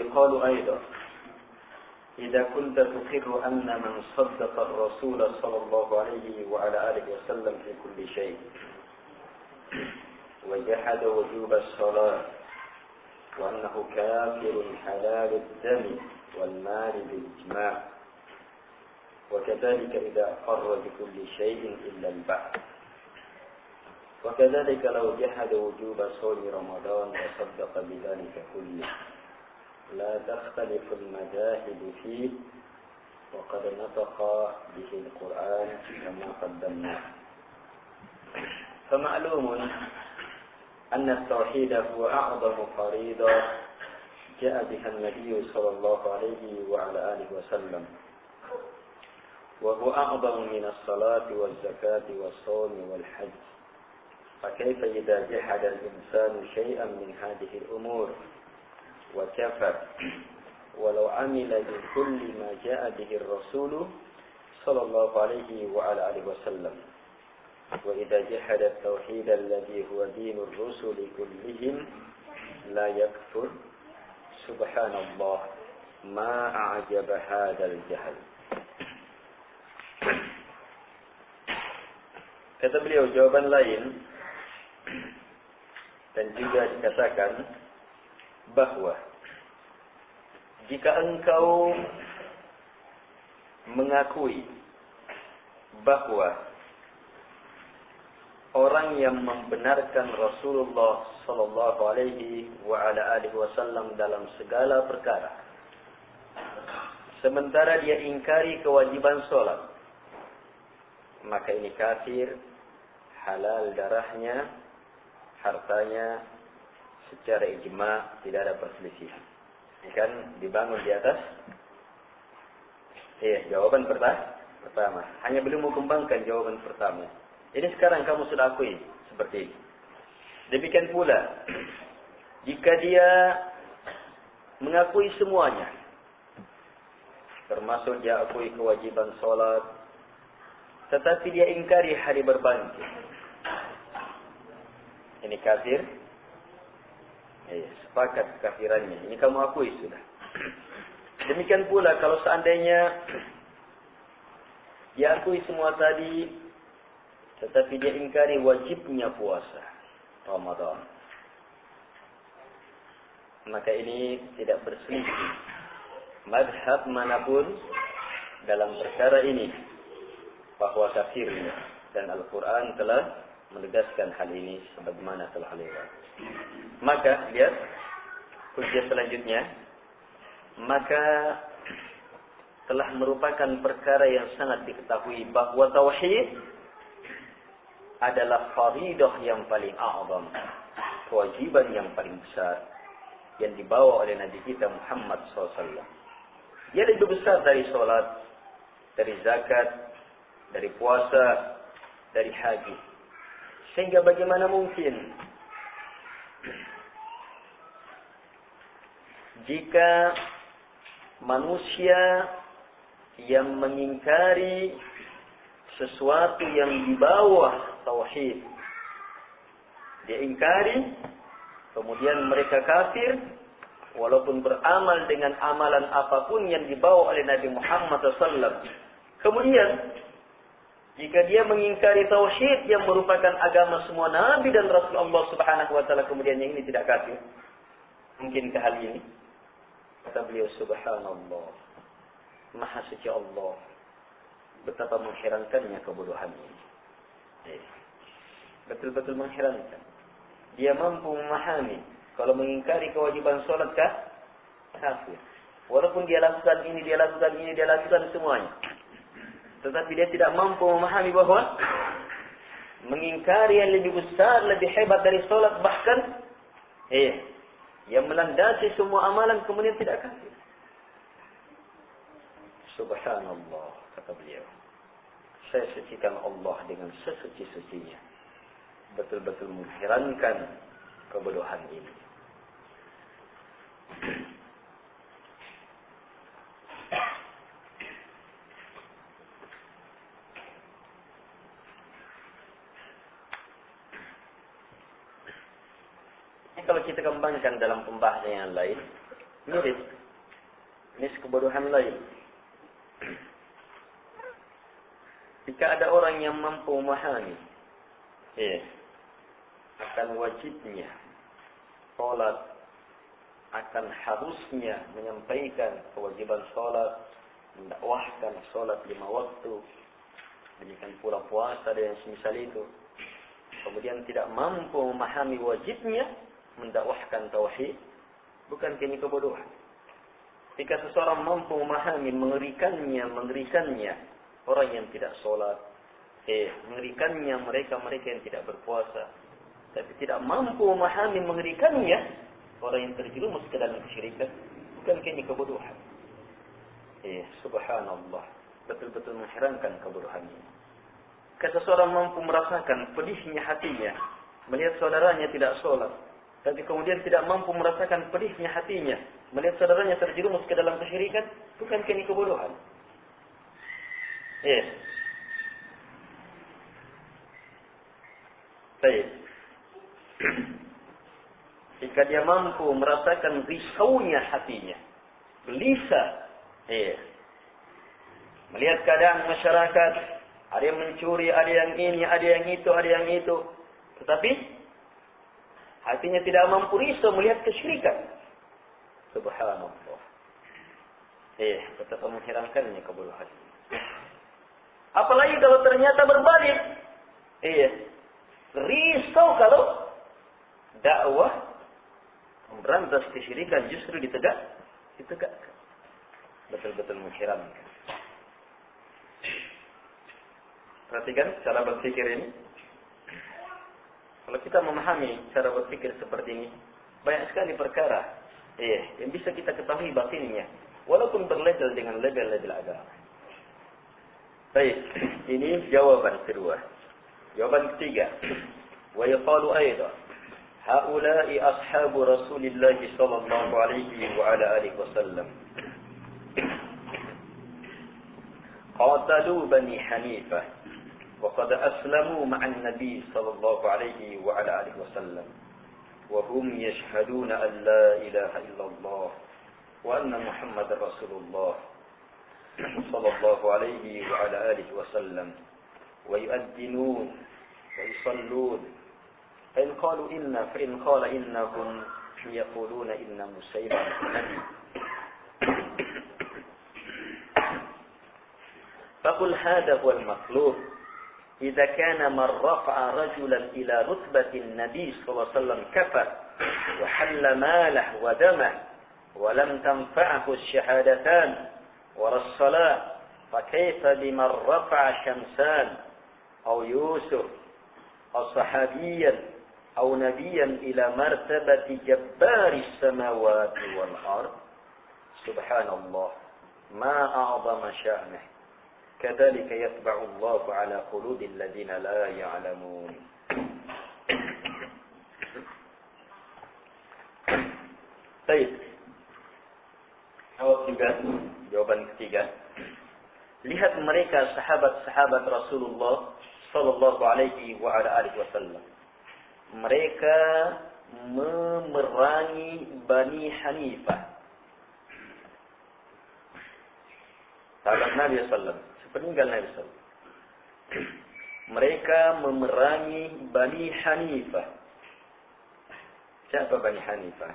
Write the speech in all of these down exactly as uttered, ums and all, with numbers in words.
ويقال أيضا إذا كنت تقر أن من صدق الرسول صلى الله عليه وعلى آله وسلم في كل شيء وجحد وجوب الصلاة وأنه كافر حلال الدم والمال بالإجماع وكذلك إذا أقر بكل شيء إلا البعث وكذلك لو جحد وجوب صوم رمضان وصدق بذلك كله لا تختلف المذاهب فيه وقد نطق به القرآن كما قدمنا. فمعلوم أن التوحيد هو أعظم فريضة جاء بها النبي صلى الله عليه وعلى آله وسلم وهو أعظم من الصلاة والزكاة والصوم والحج فكيف إذا جحد الإنسان شيئا من هذه الأمور وكفر ولو عمل بكل ما جاء به الرسول صلى الله عليه وعلى آله وسلم وإذا جحد التوحيد الذي هو دين الرسل كلهم لا يكفر سبحان الله ما أعجب هذا الجهل. Kata beliau jawaban lain dan juga dikatakan bahwa jika engkau mengakui bahwa orang yang membenarkan Rasulullah sallallahu alaihi wa ala alihi wasallam dalam segala perkara sementara dia ingkari kewajiban salat, maka ini kafir, halal darahnya, hartanya secara ijma, tidak ada perselisihan. Ini kan dibangun di atas iya, jawaban pertama. Hanya belum mau kembangkan jawaban pertama. Ini sekarang kamu sudah akui seperti ini. Demikian pula jika dia mengakui semuanya, termasuk dia akui kewajiban salat, tetapi dia ingkari hari berbangkit, ini kafir. Eh, sepakat kekafirannya. Ini kamu akui sudah. Demikian pula kalau seandainya dia akui semua tadi, tetapi dia ingkari wajibnya puasa Ramadan, maka ini tidak berselisih mazhab manapun dalam perkara ini bahwa kafirnya, dan Al-Quran telah menegaskan hal ini sebagaimana telah lewat. Maka lihat hujjah selanjutnya, maka telah merupakan perkara yang sangat diketahui bahwa tauhid adalah faridah yang paling a'zam, kewajiban yang paling besar yang dibawa oleh Nabi kita Muhammad sallallahu alaihi wasallam. Dia lebih besar dari salat, dari zakat, dari puasa, dari haji. Sehingga bagaimana mungkin jika manusia yang mengingkari sesuatu yang di bawah tauhid, dia ingkari, kemudian mereka kafir, walaupun beramal dengan amalan apapun yang dibawa oleh Nabi Muhammad sallallahu alaihi wasallam. Kemudian jika dia mengingkari tauhid yang merupakan agama semua Nabi dan Rasul Allah Subhanahu wa taala, kemudian yang ini tidak kafir. Mungkinkah hal ini? Kata beliau, subhanallah, maha suci Allah, betapa mengherankannya kebodohan ini. Betul-betul mengherankan. Dia mampu memahami kalau mengingkari kewajiban salat kah? Kafir. Walaupun dia lakukan ini, dia lakukan ini, dia lakukan semuanya. Tetapi dia tidak mampu memahami bahwa mengingkari yang lebih besar, lebih hebat dari salat, bahkan eh, yang melandasi semua amalan kemudian tidak kafir. Subhanallah, kata beliau. Saya sucikan Allah dengan sesuci-sucinya. Betul-betul mengherankan kebodohan ini. Kalau kita kembangkan dalam pembahasan yang lain, mirip jenis kebodohan lain. Jika ada orang yang mampu memahami ya, akan wajibnya sholat, akan harusnya menyampaikan kewajiban sholat, mendakwahkan sholat lima waktu, demikian pula puasa dan semisal itu, kemudian tidak mampu memahami wajibnya mendakwahkan tauhid, bukan kini kebodohan. Jika seseorang mampu memahami mengerikannya, mengerikannya orang yang tidak sholat, eh, mengerikannya mereka-mereka yang tidak berpuasa, tapi tidak mampu memahami mengerikannya orang yang terjerumus ke dalam kesyirikan, bukan kini kebodohan. Eh, subhanallah, betul-betul mengherankan kebodohan ini. Jika seseorang mampu merasakan pedihnya hatinya melihat saudaranya tidak sholat, tapi kemudian tidak mampu merasakan pedihnya hatinya melihat saudaranya terjerumus ke dalam kesyirikan, bukan kini kebodohan. Ya. Baik. Jika dia mampu merasakan risaunya hatinya, gelisah, ya, melihat keadaan masyarakat, ada yang mencuri, ada yang ini, ada yang itu, ada yang itu, tetapi hatinya tidak mampu risau melihat kesyirikan. Subhanallah. Eh, betapa mengherankannya kebodohan. Apalagi kalau ternyata berbalik. Iya. Risau kalau dakwah memberantas kesyirikan justru ditegak, ditegakkan. Betul-betul mengherankan. Perhatikan cara berpikir ini. Kalau kita memahami cara berpikir seperti ini, banyak sekali perkara iya, yang bisa kita ketahui batinnya, walaupun berlabel dengan label-label agama. Baik, ini jawaban kedua. Jawaban ketiga. Wa yaqalu aidan haula'i ashabu Rasulillah sallallahu alaihi wa ala alihi wasallam qatalu bani Hanifah wa qad aslamu ma'an nabi sallallahu alaihi wa ala alihi wasallam wa hum yashhaduna an la ilaha illallah wa anna Muhammadar Rasulullah sallallahu alaihi wa ala alihi wasallam wa yu'adhdinun wa yusallun fa in qalu inna fa in qala innahum yaquluna inna Musaylimah nabi faqul hadha huwa al-matlub idza kana man rafa'a rajulan ila rutbati an-nabi sallallahu alaihi wasallam kafar wa halla malahu wa damahu wa lam tanfa'hu ash-shahadatan ورى الصلاة فكيف بمن رفع شمسان أو يوسف أو صحابيا أو نبيا إلى مرتبة جبار السماوات والأرض سبحان الله ما أعظم شأنه كذلك يطبع الله على قلوب الذين لا يعلمون. طيب jawab juga, jawaban ketiga. Lihat mereka sahabat-sahabat Rasulullah sallallahu alaihi wa ala alihi wasallam. Mereka memerangi Bani Hanifah. Sahabat Nabi sallallahu alaihi wasallam, sepeninggal Nabi sallallahu alaihi wasallam. Mereka memerangi Bani Hanifah. Siapa Bani Hanifah?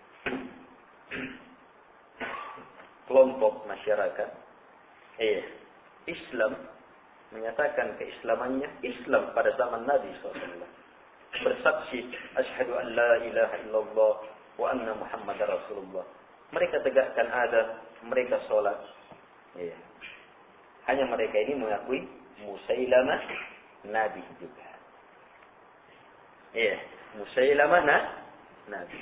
Kelompok masyarakat eh, Islam menyatakan keislamannya Islam pada zaman Nabi shallallahu alaihi wasallam, bersaksi asyhadu an la ilaha illallah wa anna Muhammadar Rasulullah. Mereka tegakkan adab, mereka sholat eh. Hanya mereka ini mengakui Musailamah Nabi juga. Eh, Musailamah na, Nabi.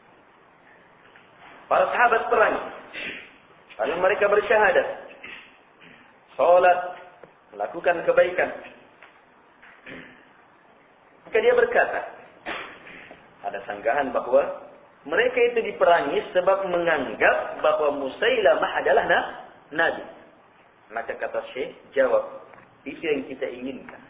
Para sahabat perang, lalu mereka bersyahadat, sholat, melakukan kebaikan. Maka dia berkata, ada sanggahan bahwa mereka itu diperangi sebab menganggap bahwa Musailamah adalah na, Nabi. Maka kata Syekh, jawab, itu yang kita inginkan.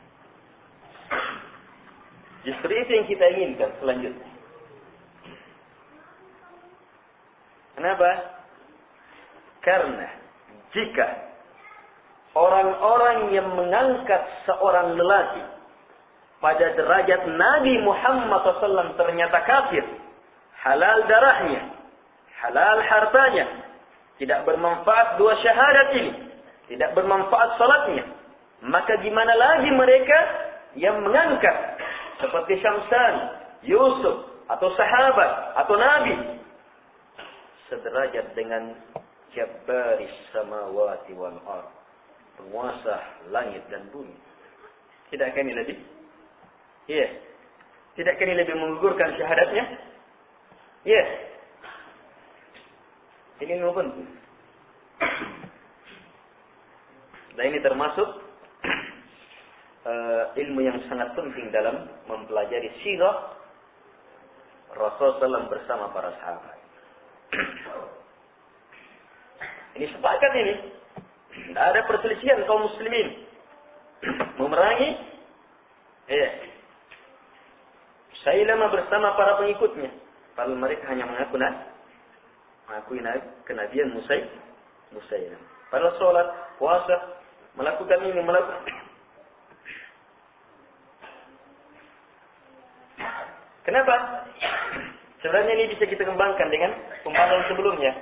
Justru itu yang kita inginkan selanjutnya. Kenapa? Karena jika orang-orang yang mengangkat seorang lelaki pada derajat Nabi Muhammad shallallahu alaihi wasallam ternyata kafir, halal darahnya, halal hartanya, tidak bermanfaat dua syahadat ini, tidak bermanfaat salatnya, maka gimana lagi mereka yang mengangkat seperti Syamsan, Yusuf, atau sahabat, atau Nabi sederajat dengan Jabbaris samawati wal ardh, penguasa langit dan bumi. Tidakkah ini lebih? Iya. Tidakkah ini lebih menggugurkan syahadatnya? Iya. Ini ilmu penting. Dan ini termasuk uh, ilmu yang sangat penting dalam mempelajari sirah Rasulullah shallallahu alaihi wasallam bersama para sahabat. Ini sepakat ini. Tidak ada perselisihan kaum muslimin memerangi ya, Sailamah bersama para pengikutnya. Padahal mereka hanya mengaku mengakui kenabian Musai, Musailamah. Padahal sholat, puasa, melakukan ini, melakukan. Kenapa? Sebenarnya ini bisa kita kembangkan dengan pembahasan sebelumnya.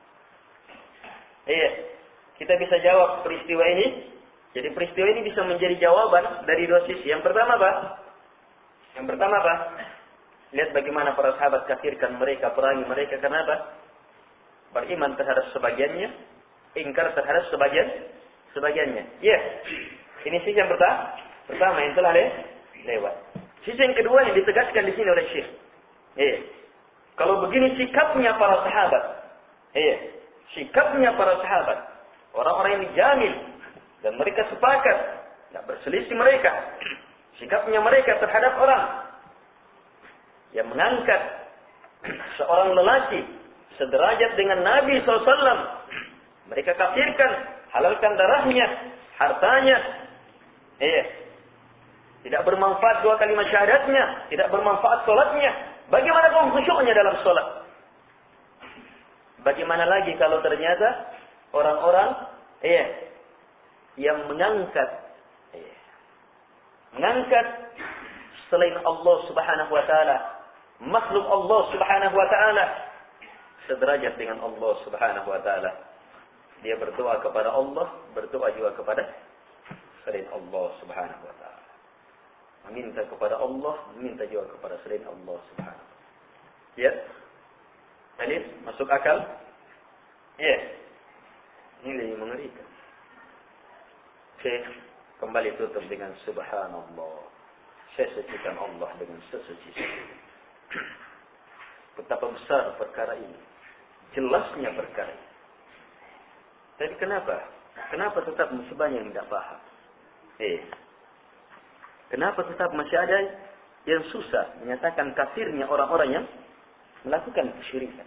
Iya, kita bisa jawab peristiwa ini. Jadi peristiwa ini bisa menjadi jawaban dari dua sisi. Yang pertama apa? Yang pertama apa? Lihat bagaimana para sahabat kafirkan mereka, perangi mereka. Karena apa? Beriman terhadap sebagiannya, ingkar terhadap sebagian sebagiannya. Iya. Ini sisi yang pertama. Pertama yang telah le- lewat. Sisi yang kedua yang ditegaskan di sini oleh Syekh. Iya. Kalau begini sikapnya para sahabat. Iya. Sikapnya para sahabat. Orang-orang yang dijamin. Dan mereka sepakat. Tidak berselisih mereka. Sikapnya mereka terhadap orang yang mengangkat seorang lelaki sederajat dengan Nabi shallallahu alaihi wasallam. Mereka kafirkan. Halalkan darahnya. Hartanya. Iya. Tidak bermanfaat dua kalimat syahadatnya. Tidak bermanfaat sholatnya. Bagaimana kaum khusyuknya dalam sholat? Bagaimana lagi kalau ternyata orang-orang iya, yang mengangkat iya, mengangkat selain Allah subhanahu wa ta'ala, makhluk Allah subhanahu wa ta'ala sederajat dengan Allah subhanahu wa ta'ala. Dia berdoa kepada Allah, berdoa juga kepada selain Allah subhanahu wa ta'ala. Meminta kepada Allah, meminta juga kepada selain Allah subhanahu wa ta'ala. Ya? Ini masuk akal? Ya. Ini lebih mengerikan. Oke, kembali tutup dengan subhanallah. Saya sucikan Allah dengan sesuci-suci. Betapa besar perkara ini. Jelasnya perkara ini. Tapi kenapa? Kenapa tetap musibahnya yang tidak paham? Eh. Kenapa tetap masih ada yang susah menyatakan kafirnya orang-orang yang melakukan kesyirikan,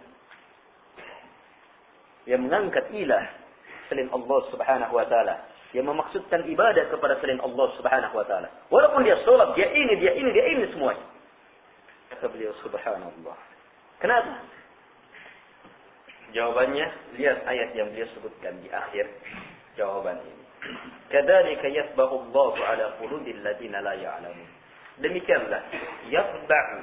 yang mengangkat ilah selain Allah subhanahu wa ta'ala, yang memaksudkan ibadah kepada selain Allah subhanahu wa ta'ala. Walaupun dia sholat, dia ini, dia ini, dia ini semuanya. Kata beliau subhanallah. Kenapa? Jawabannya, lihat ayat yang beliau sebutkan di akhir jawaban ini. Kadzalika yatba'u Allahu 'ala qulubil ladzina la ya'lamun. Demikianlah yatba'u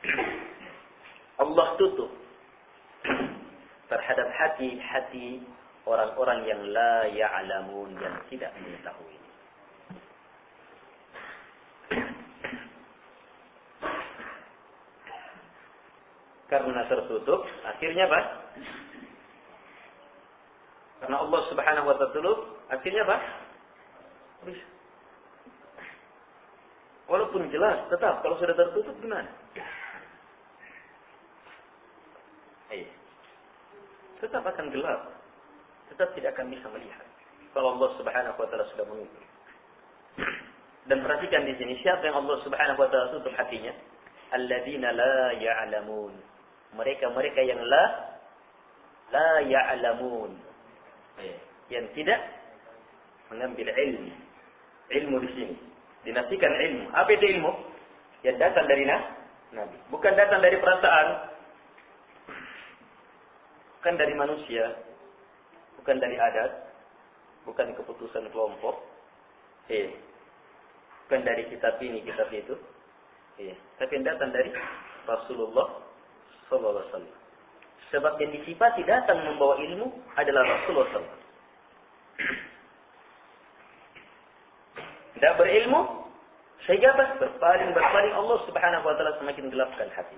Allah tutup terhadap hati-hati orang-orang yang la ya'lamun, yang tidak mengetahui. Karena tertutup, akhirnya apa? Karena Allah subhanahu wa ta'ala tutup, akhirnya apa? Bisa. Walaupun jelas, tetap kalau sudah tertutup gimana? Eh, tetap akan gelap. Tetap tidak akan bisa melihat. Kalau Allah subhanahu wa ta'ala sudah menutup. Dan perhatikan di sini, siapa yang Allah subhanahu wa ta'ala tutup hatinya? Alladzina la ya'lamun. Mereka-mereka yang la la ya'lamun. Eh, yang tidak mengambil ilmu. Ilmu di sini. Dinafikan ilmu. Apa itu ilmu? Yang datang dari Nabi. Bukan datang dari perasaan. Bukan dari manusia. bukan dari adat, bukan keputusan kelompok, eh, bukan dari kitab ini, kitab itu, eh, tapi yang datang dari Rasulullah Sallallahu Alaihi Wasallam. Sebab yang disifati datang membawa ilmu adalah Rasulullah Sallallahu Alaihi Wasallam. Tidak berilmu, sehingga apa? Berpaling, berpaling Allah Subhanahu Wa Taala semakin gelapkan hati.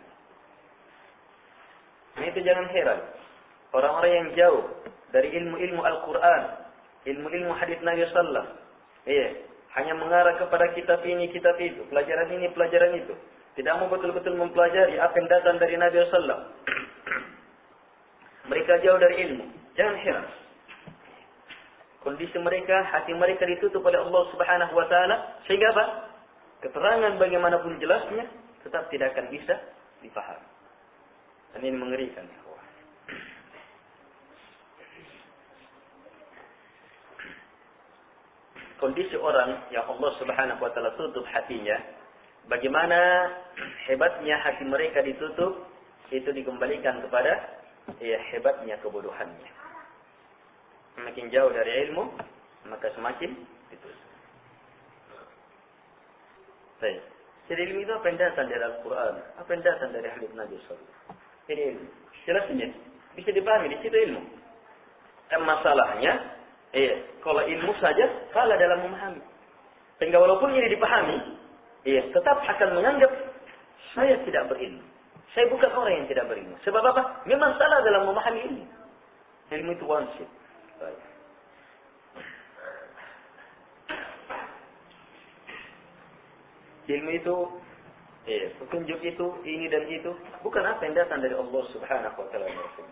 Ini itu jangan heran. Orang-orang yang jauh dari ilmu-ilmu Al-Quran, ilmu-ilmu hadits Nabi Sallallahu Alaihi Wasallam, iya, hanya mengarah kepada kitab ini, kitab itu, pelajaran ini, pelajaran itu. Tidak mau betul-betul mempelajari apa yang datang dari Nabi Sallallahu Alaihi Wasallam. Mereka jauh dari ilmu. Jangan heran. Kondisi mereka, hati mereka ditutup oleh Allah Subhanahu Wa Taala, sehingga apa? Keterangan bagaimanapun jelasnya tetap tidak akan bisa dipahami. Dan ini mengerikan. Kondisi orang yang Allah Subhanahu Wa Taala tutup hatinya, bagaimana hebatnya hati mereka ditutup, itu dikembalikan kepada ya, hebatnya kebodohannya. Semakin jauh dari ilmu, maka semakin ditutup. Baik. Jadi ilmu itu apa yang datang dari Al-Quran, apa yang datang dari hadits Nabi Sallallahu Alaihi Wasallam. Ini ilmu. Jelasnya bisa dipahami di situ ilmu. Dan masalahnya, iya, kalau ilmu saja kalah dalam memahami. Sehingga walaupun ini dipahami, iya, tetap akan menganggap saya tidak berilmu. Saya bukan orang yang tidak berilmu. Sebab apa? Memang salah dalam memahami ilmu. Ilmu itu wansip. Baik. Ilmu itu, eh, petunjuk itu, ini dan itu, bukan apa yang datang dari Allah Subhanahu Wa Taala.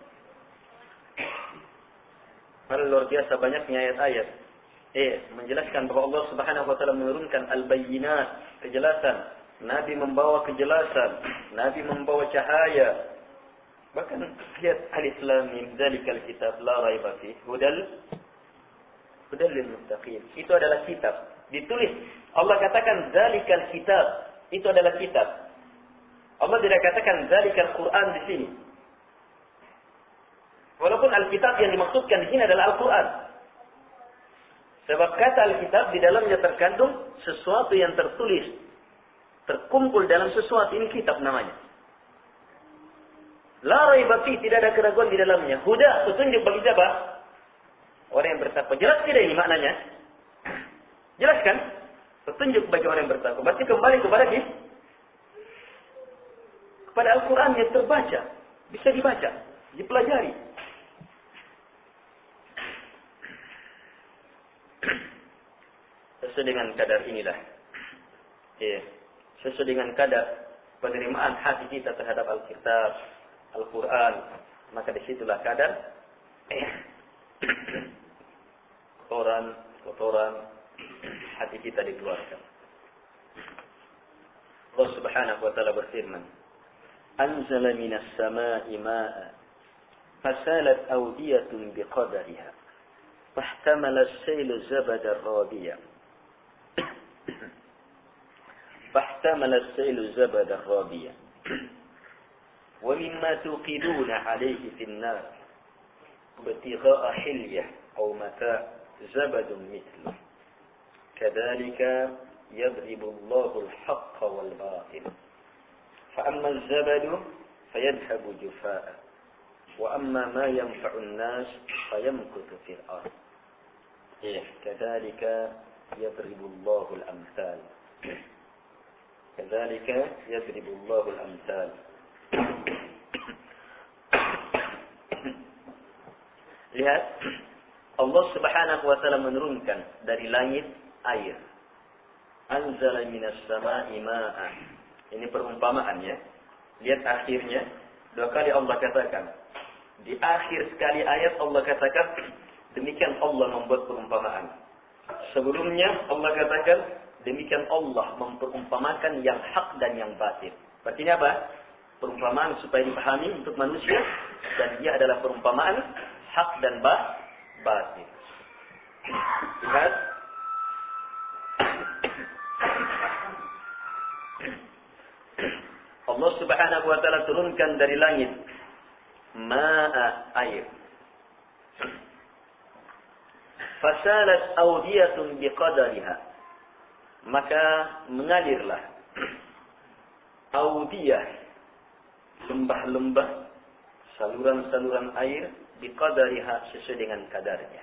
Malah luar biasa banyaknya ayat-ayat, eh, menjelaskan bahwa Allah Subhanahu Wa Taala menurunkan al-bayyinat, kejelasan. Nabi membawa kejelasan, Nabi membawa cahaya. Bahkan ayat Alif Lam Mim, dzalikal kitab la raiba fihi, hudal hudal lil muttaqin. Itu adalah kitab. Ditulis. Allah katakan dzalikal kitab. Itu adalah kitab. Allah tidak katakan dzalikal Quran di sini. Walaupun Alkitab yang dimaksudkan di sini adalah Al-Quran. Sebab kata Alkitab di dalamnya terkandung sesuatu yang tertulis, terkumpul dalam sesuatu, ini kitab namanya. La raiba fi, tidak ada keraguan di dalamnya. Huda, petunjuk bagi siapa? Orang yang bertakwa. Jelas tidak ini maknanya? Jelas kan? Petunjuk bagi orang yang bertakwa. Berarti kembali kepada kita, kepada Al-Quran yang terbaca, bisa dibaca, dipelajari. Sesuai dengan kadar inilah, ya, sesuai dengan kadar penerimaan hati kita terhadap Alkitab, Al-Quran, maka disitulah kadar eh, kotoran, kotoran hati kita dikeluarkan. Allah Subhanahu Wa Taala berfirman, "Anzala minas sama'i ma'a, fasalat awdiyatun biqadariha, fahtamala as-sailu zabadan rabiya." فاحتمل السيل زبدا رابيا ومما توقدون عليه في النار ابتغاء حلية أو متاع زبد مثله كذلك يضرب الله الحق والباطل فأما الزبد فيذهب جفاء وأما ما ينفع الناس فيمكث في الأرض كذلك يضرب الله الأمثال كذلك يضرب الله الأمثال. Lihat, Allah Subhanahu Wa Taala menurunkan dari langit air. Anzala minas sama'i ma'a. Ini perumpamaan ya. Lihat akhirnya, dua kali Allah katakan. Di akhir sekali ayat Allah katakan, demikian Allah membuat perumpamaan. Sebelumnya Allah katakan, demikian Allah memperumpamakan yang hak dan yang batil. Berarti apa? Perumpamaan supaya dipahami untuk manusia, dan dia adalah perumpamaan hak dan bah, batil. Lihat. Allah Subhanahu Wa Taala turunkan dari langit ma'a, air. fasalat awdiyatun biqadariha, maka mengalirlah awdiyah, lembah-lembah, saluran-saluran air, biqadariha, sesuai dengan kadarnya.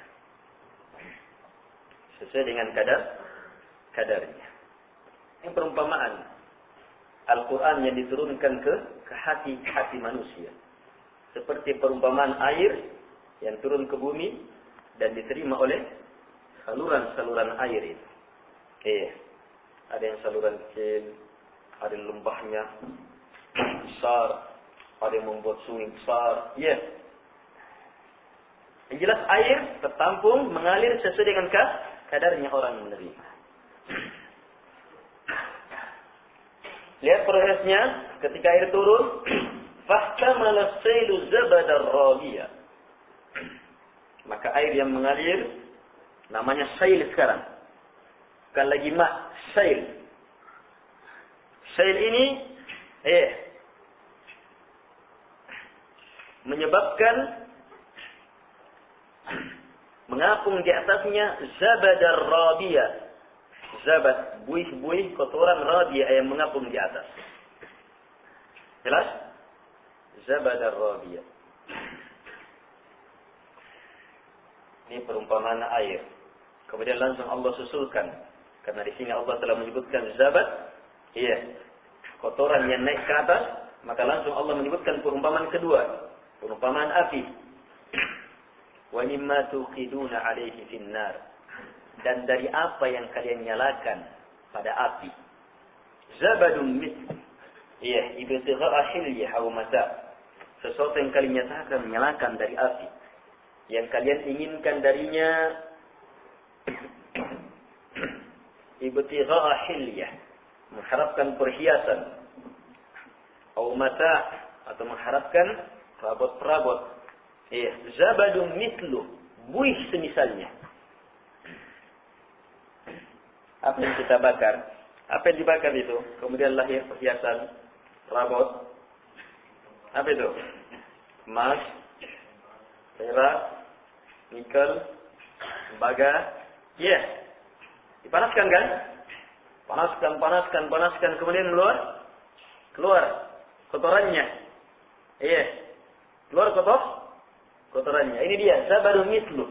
Sesuai dengan kadar kadarnya. Ini perumpamaan Al-Quran yang diturunkan ke ke hati-hati manusia. Seperti perumpamaan air yang turun ke bumi dan diterima oleh saluran-saluran air itu. Eh, ada yang saluran kecil, ada yang lembahnya besar, ada yang membuat sungai besar. Ya. Yeah. Yang jelas air tertampung, mengalir sesuai dengan kadarnya orang menerima. Lihat prosesnya ketika air turun. Fahtamala sailu zabadar rabiya. Maka air yang mengalir namanya sail sekarang. Bukan lagi ma, sail. Sail ini eh menyebabkan mengapung di atasnya zabadar rabiya. Zabat, buih-buih kotoran rabiya yang mengapung di atas. Jelas? Zabadar rabiya. Ini perumpamaan air. Kemudian langsung Allah susulkan, karena di sini Allah telah menyebutkan zabat, iya, kotoran yang naik ke atas, maka langsung Allah menyebutkan perumpamaan kedua, perumpamaan api. Wa mimma tuqiduna alaihi finnar, dan dari apa yang kalian nyalakan pada api. Zabadun mithl, iya, ibtigha'a hilyah aw mata', sesuatu yang kalian nyatakan menyalakan dari api, yang kalian inginkan darinya ibtigha'a hilyah, mengharapkan perhiasan, atau mata, atau mengharapkan perabot-perabot. Eh, zabadun mithlu, buih semisalnya. Apa yang kita bakar? Apa yang dibakar itu? Kemudian lahir perhiasan, perabot. Apa itu? Emas, perak, nikel, tembaga. Ya. Yeah. Dipanaskan kan? Panaskan, panaskan, panaskan. Kemudian keluar. Keluar kotorannya. Iya. Yeah. Keluar kotor. Kotorannya. Ini dia. Zabarun mithlu.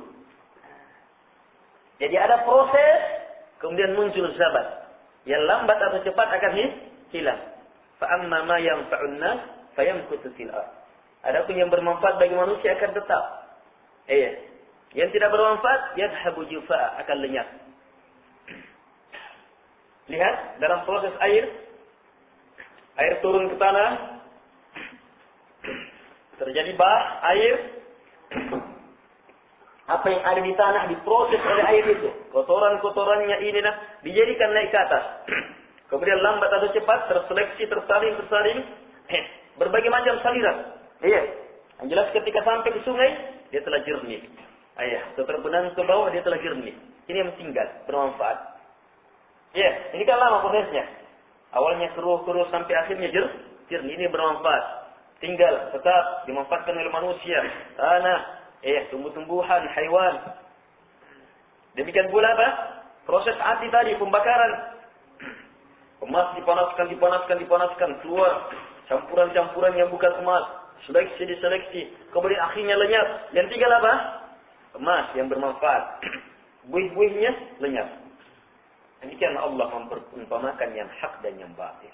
Jadi ada proses. Kemudian muncul zabat. Yang lambat atau cepat akan hilang. Fa'amma ma yanfa'un nas fayamkutu fil ardh. Adapun yang bermanfaat bagi manusia akan tetap. Iya. Yang tidak bermanfaat, yadhabu jufa'a, akan lenyap. Lihat dalam proses air, air turun ke tanah, terjadi bah, air, apa yang ada di tanah diproses oleh air itu, kotoran-kotorannya ini nah dijadikan naik ke atas. Kemudian lambat atau cepat terseleksi, tersaring, tersaring, eh, berbagai macam saliran. Iya. Yang jelas ketika sampai di sungai, dia telah jernih. Ayah, terbenam ke bawah, dia telah jernih. Ini yang tinggal, bermanfaat. Iya, ini kan lama prosesnya. Awalnya keruh-keruh sampai akhirnya jer, jernih. Ini bermanfaat. Tinggal, tetap dimanfaatkan oleh manusia. Tanah, eh, tumbuh-tumbuhan, haiwan. Demikian pula apa? Proses api tadi, pembakaran. Emas dipanaskan, dipanaskan, dipanaskan, keluar campuran-campuran yang bukan emas, seleksi diseleksi, kemudian akhirnya lenyap. Yang tinggal apa? Emas yang bermanfaat. Buih-buihnya lenyap. Demikian Allah memperumpamakan yang hak dan yang batil.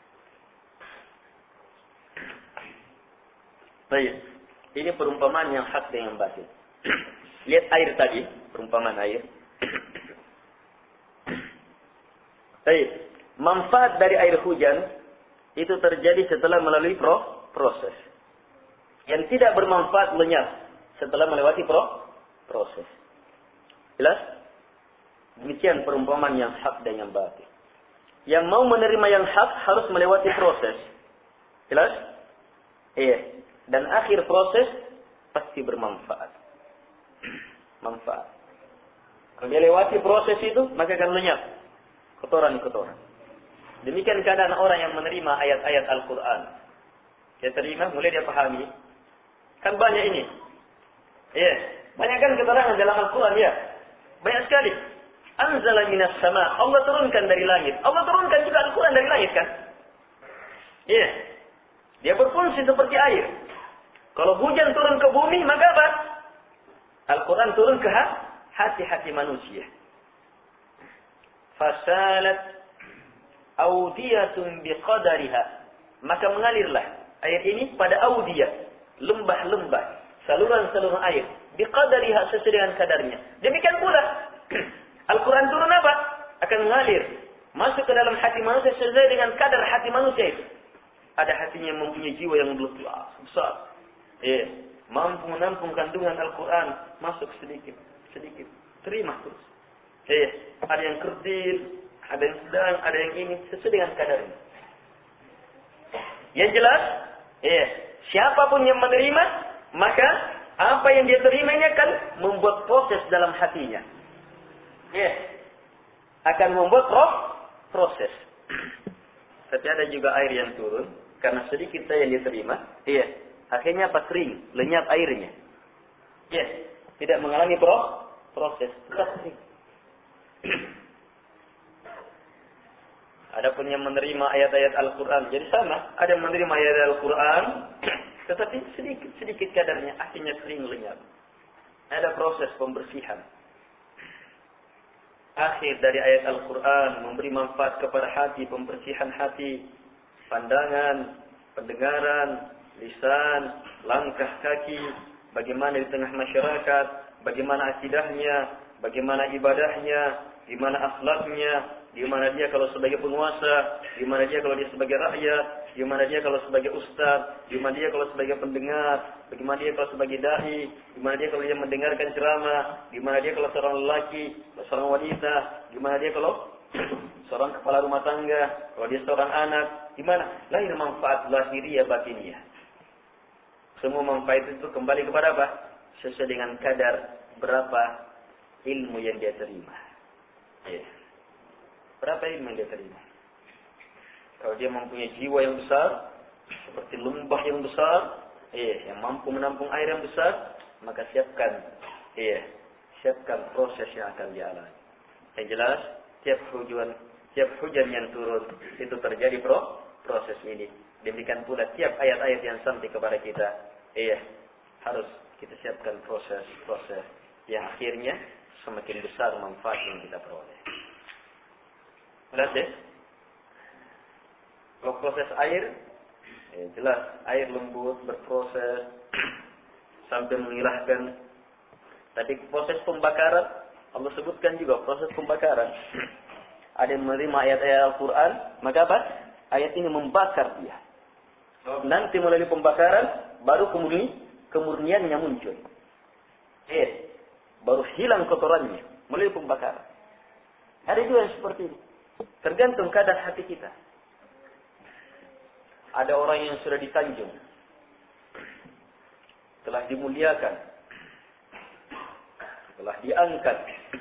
Baik, ini perumpamaan yang hak dan yang batil. Lihat air tadi, perumpamaan air. Baik. Manfaat dari air hujan itu terjadi setelah melalui pro, proses. Yang tidak bermanfaat lenyap setelah melewati pro, proses. Jelas? Demikian perumpamaan yang hak dan yang batil. Yang mau menerima yang hak harus melewati proses. Jelas? Iya. Dan akhir proses pasti bermanfaat. Manfaat. Kalau dia lewati proses itu, maka akan lenyap kotoran-kotoran. Demikian keadaan orang yang menerima ayat-ayat Al-Quran. Dia terima, mulai dia pahami. Kan banyak ini. Iya. Banyak kan keterangan dalam Al-Quran, ya. Banyak sekali. Anzala minas sama. Allah turunkan dari langit. Allah turunkan juga Al-Quran dari langit kan? Iya. Yeah. Dia berfungsi seperti air. Kalau hujan turun ke bumi, maka apa? Al-Quran turun ke hati-hati manusia. Fasalat audiyatun biqadariha. Maka mengalirlah ayat ini pada audiyah. Lembah-lembah. Saluran-saluran air. Biqadariha sesuai dengan kadarnya. Demikian pula. Al-Quran turun apa? Akan mengalir. Masuk ke dalam hati manusia sesuai dengan kadar hati manusia itu. Ada hatinya yang mempunyai jiwa yang luas, besar. Eh, mampu menampung kandungan Al-Quran. Masuk sedikit, sedikit. Terima terus. Eh, ada yang kerdil, ada yang sedang, ada yang ini. Sesuai dengan kadarnya. Yang jelas, eh, siapapun yang menerima, maka apa yang dia terima ini akan membuat proses dalam hatinya. Ya, akan membuat roh proses. Tapi ada juga air yang turun karena sedikit saja yang diterima. Iya, akhirnya apa? Kering, lenyap airnya. Ya, tidak mengalami pro proses, tetap kering. Adapun yang menerima ayat-ayat Al-Quran, jadi sama. Ada yang menerima ayat Al-Quran, tetapi sedikit-sedikit kadarnya, akhirnya kering, lenyap. Ada proses pembersihan. Akhir dari ayat Al-Quran memberi manfaat kepada hati, pembersihan hati, pandangan, pendengaran, lisan, langkah kaki, bagaimana di tengah masyarakat, bagaimana akidahnya, bagaimana ibadahnya, di mana akhlaknya, di mana dia kalau sebagai penguasa, di mana dia kalau dia sebagai rakyat, di mana dia kalau sebagai ustaz, di mana dia kalau sebagai pendengar, bagaimana dia kalau sebagai dai, di mana dia kalau dia mendengarkan ceramah, di mana dia kalau seorang lelaki, seorang wanita, di mana dia kalau seorang kepala rumah tangga, kalau dia seorang anak, di mana lahir manfaat lahiriah batiniyah. Semua manfaat itu kembali kepada apa? Sesuai dengan kadar berapa ilmu yang dia terima. Ya. Berapa ilmu yang dia terima? Kalau dia mempunyai jiwa yang besar, seperti lembah yang besar, eh, yang mampu menampung air yang besar, maka siapkan, eh, siapkan proses yang akan dialami. Yang jelas, tiap hujan, tiap hujan yang turun itu terjadi pro, proses ini. Demikian pula tiap ayat-ayat yang sampai kepada kita, eh, harus kita siapkan proses-proses yang akhirnya semakin besar manfaat yang kita peroleh. Jelas ya? Kalau proses air, ya jelas air lembut berproses sampai mengilahkan. Tapi proses pembakaran, Allah sebutkan juga proses pembakaran. Ada yang menerima ayat-ayat Al-Quran, maka apa? Ayat ini membakar dia. Nanti melalui pembakaran, baru kemudian kemurniannya muncul. Eh, baru hilang kotorannya melalui pembakaran. Ada juga yang seperti ini. Tergantung kadar hati kita. Ada orang yang sudah disanjung, telah dimuliakan, telah diangkat.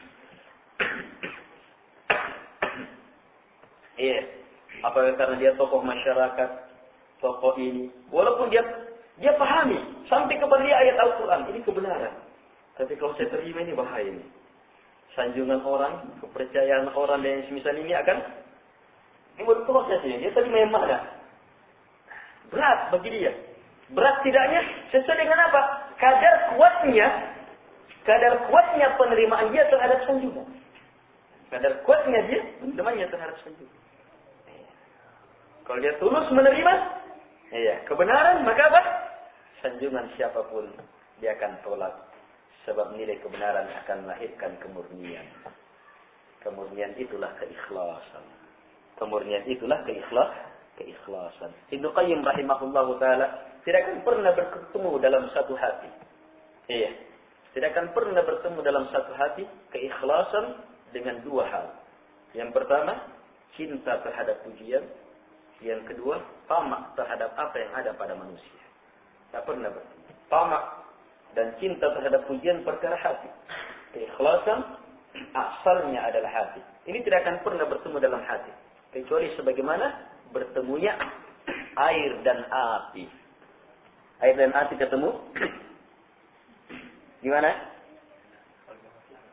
Iya, apakah karena dia tokoh masyarakat, tokoh ini, walaupun dia dia pahami sampai kepada dia ayat Al-Quran, ini kebenaran. Tapi kalau saya terima ini bahaya ini. Sanjungan orang, kepercayaan orang dan yang semisal ini akan dibuat proses ini. Dia terima yang mana? Berat bagi dia. Berat tidaknya sesuai dengan apa? Kadar kuatnya, kadar kuatnya penerimaan dia terhadap sanjungan. Kadar kuatnya dia penerimaannya terhadap sanjungan. Kalau dia tulus menerima, iya, kebenaran, maka apa? Sanjungan siapapun dia akan tolak. Sebab nilai kebenaran akan melahirkan kemurnian. Kemurnian itulah keikhlasan. Kemurnian itulah keikhlas, keikhlasan. Ibnu Qayyim rahimahullahu taala tidak akan pernah bertemu dalam satu hati. Iya. Tidak akan pernah bertemu dalam satu hati keikhlasan dengan dua hal. Yang pertama, cinta terhadap pujian. Yang kedua, tamak terhadap apa yang ada pada manusia. Tak pernah bertemu. Tamak dan cinta terhadap pujian perkara hati. Keikhlasan asalnya adalah hati. Ini tidak akan pernah bertemu dalam hati. Kecuali sebagaimana bertemunya air dan api. Air dan api ketemu. Gimana?